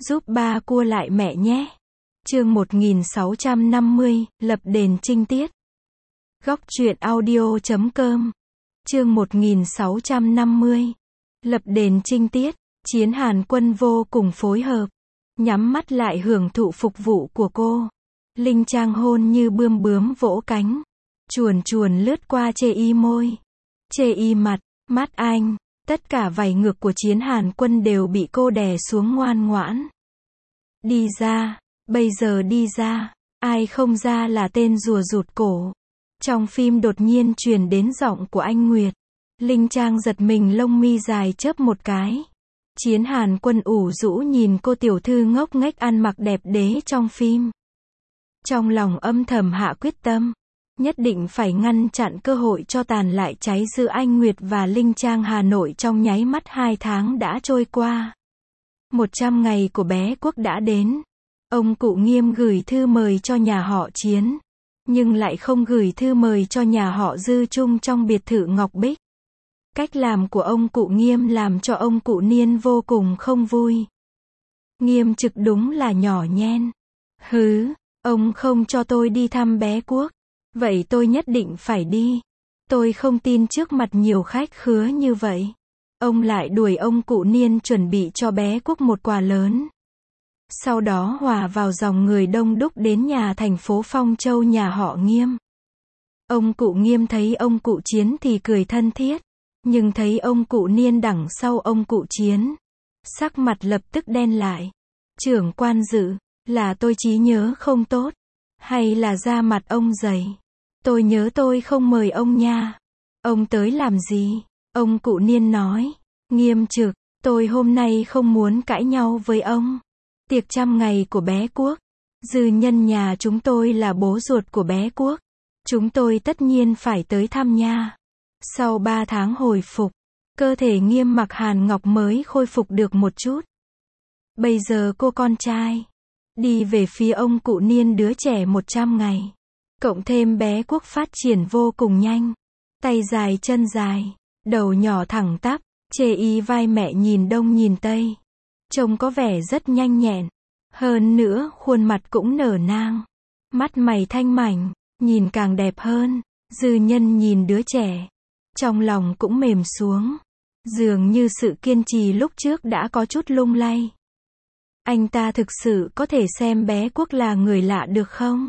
giúp ba cua lại mẹ nhé. Chương 1650, lập đền trinh tiết. Góc truyện audio.com. Chương 1650, lập đền trinh tiết. Chiến Hàn Quân vô cùng phối hợp, nhắm mắt lại hưởng thụ phục vụ của cô. Linh Trang hôn như bươm bướm vỗ cánh, chuồn chuồn lướt qua chê y môi, chê y mặt, mắt anh. Tất cả vảy ngược của Chiến Hàn Quân đều bị cô đè xuống ngoan ngoãn. Đi ra, bây giờ đi ra, ai không ra là tên rùa rụt cổ. Trong phim đột nhiên truyền đến giọng của anh Nguyệt. Linh Trang giật mình, lông mi dài chớp một cái. Chiến Hàn Quân ủ rũ nhìn cô tiểu thư ngốc nghếch ăn mặc đẹp đẽ trong phim. Trong lòng âm thầm hạ quyết tâm, nhất định phải ngăn chặn cơ hội cho tàn lại cháy giữa anh Nguyệt và Linh Trang. Hà Nội trong nháy mắt 2 tháng đã trôi qua. 100 ngày của bé Quốc đã đến. Ông cụ Nghiêm gửi thư mời cho nhà họ Chiến, nhưng lại không gửi thư mời cho nhà họ Dư chung trong biệt thự Ngọc Bích. Cách làm của ông cụ Nghiêm làm cho ông cụ Niên vô cùng không vui. Nghiêm Trực đúng là nhỏ nhen. Hứ, ông không cho tôi đi thăm bé Quốc. Vậy tôi nhất định phải đi. Tôi không tin trước mặt nhiều khách khứa như vậy. Ông lại đuổi ông cụ Niên chuẩn bị cho bé Quốc một quà lớn. Sau đó hòa vào dòng người đông đúc đến nhà thành phố Phong Châu nhà họ Nghiêm. Ông cụ Nghiêm thấy ông cụ Chiến thì cười thân thiết. Nhưng thấy ông cụ Niên đằng sau ông cụ Chiến, sắc mặt lập tức đen lại. Trưởng quan Dự, là tôi trí nhớ không tốt, hay là da mặt ông dày? Tôi nhớ tôi không mời ông nha. Ông tới làm gì? Ông cụ Niên nói. Nghiêm Trực, tôi hôm nay không muốn cãi nhau với ông. Tiệc 100 ngày của bé Quốc. Dư nhân nhà chúng tôi là bố ruột của bé Quốc. Chúng tôi tất nhiên phải tới thăm nha. Sau 3 tháng hồi phục, cơ thể Nghiêm Mặc Hàn Ngọc mới khôi phục được một chút. Bây giờ cô con trai đi về phía ông cụ Niên, đứa trẻ 100 ngày. Cộng thêm bé Quốc phát triển vô cùng nhanh. Tay dài chân dài, đầu nhỏ thẳng tắp, chê y vai mẹ nhìn đông nhìn tây. Trông có vẻ rất nhanh nhẹn. Hơn nữa khuôn mặt cũng nở nang. Mắt mày thanh mảnh, nhìn càng đẹp hơn. Dư nhân nhìn đứa trẻ, trong lòng cũng mềm xuống. Dường như sự kiên trì lúc trước đã có chút lung lay. Anh ta thực sự có thể xem bé Quốc là người lạ được không?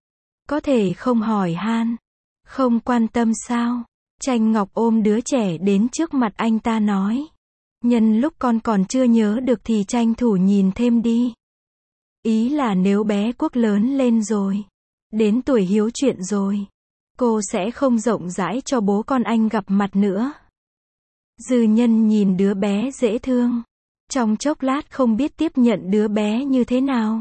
Có thể không hỏi han, không quan tâm sao? Tranh Ngọc ôm đứa trẻ đến trước mặt anh ta nói. Nhân lúc con còn chưa nhớ được thì tranh thủ nhìn thêm đi. Ý là nếu bé Quốc lớn lên rồi, đến tuổi hiếu chuyện rồi, cô sẽ không rộng rãi cho bố con anh gặp mặt nữa. Dư nhân nhìn đứa bé dễ thương. Trong chốc lát không biết tiếp nhận đứa bé như thế nào.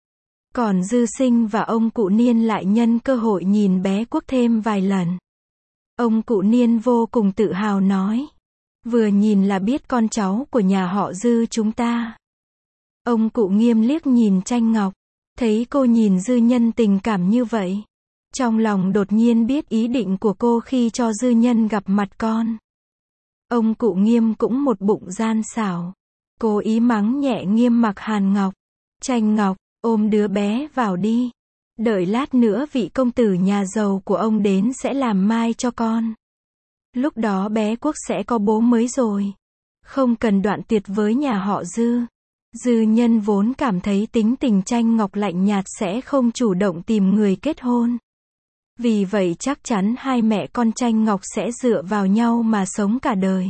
Còn Dư Sinh và ông cụ Niên lại nhân cơ hội nhìn bé Quốc thêm vài lần. Ông cụ Niên vô cùng tự hào nói. Vừa nhìn là biết con cháu của nhà họ Dư chúng ta. Ông cụ Nghiêm liếc nhìn Tranh Ngọc, thấy cô nhìn Dư nhân tình cảm như vậy. Trong lòng đột nhiên biết ý định của cô khi cho Dư nhân gặp mặt con. Ông cụ Nghiêm cũng một bụng gian xảo, cố ý mắng nhẹ Nghiêm Mặc Hàn Ngọc. Tranh Ngọc, ôm đứa bé vào đi. Đợi lát nữa vị công tử nhà giàu của ông đến sẽ làm mai cho con. Lúc đó bé Quốc sẽ có bố mới rồi. Không cần đoạn tuyệt với nhà họ Dư. Dư nhân vốn cảm thấy tính tình Tranh Ngọc lạnh nhạt sẽ không chủ động tìm người kết hôn. Vì vậy chắc chắn hai mẹ con Tranh Ngọc sẽ dựa vào nhau mà sống cả đời.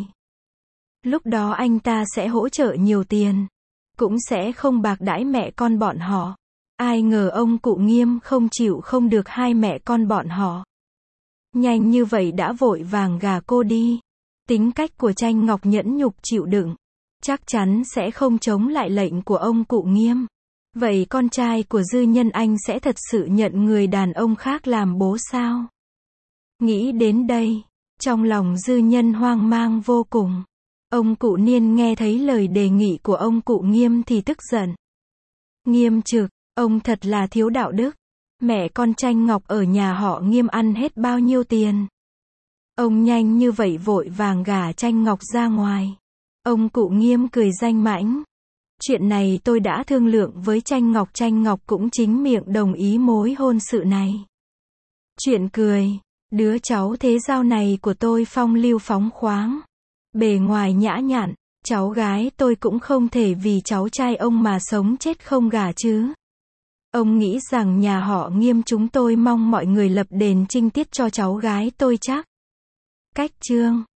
Lúc đó anh ta sẽ hỗ trợ nhiều tiền, cũng sẽ không bạc đãi mẹ con bọn họ. Ai ngờ ông cụ Nghiêm không chịu không được hai mẹ con bọn họ. Nhanh như vậy đã vội vàng gả cô đi. Tính cách của Tranh Ngọc nhẫn nhục chịu đựng, chắc chắn sẽ không chống lại lệnh của ông cụ Nghiêm. Vậy con trai của Dư nhân anh sẽ thật sự nhận người đàn ông khác làm bố sao? Nghĩ đến đây, trong lòng Dư nhân hoang mang vô cùng. Ông cụ Niên nghe thấy lời đề nghị của ông cụ Nghiêm thì tức giận. Nghiêm Trực, ông thật là thiếu đạo đức. Mẹ con Tranh Ngọc ở nhà họ Nghiêm ăn hết bao nhiêu tiền? Ông nhanh như vậy vội vàng gả Tranh Ngọc ra ngoài. Ông cụ Nghiêm cười danh mãnh. Chuyện này tôi đã thương lượng với Tranh Ngọc cũng chính miệng đồng ý mối hôn sự này. Chuyện cười, đứa cháu thế giao này của tôi phong lưu phóng khoáng, bề ngoài nhã nhặn, cháu gái tôi cũng không thể vì cháu trai ông mà sống chết không gả chứ. Ông nghĩ rằng nhà họ Nghiêm chúng tôi mong mọi người lập đền trinh tiết cho cháu gái tôi chắc. Cách chương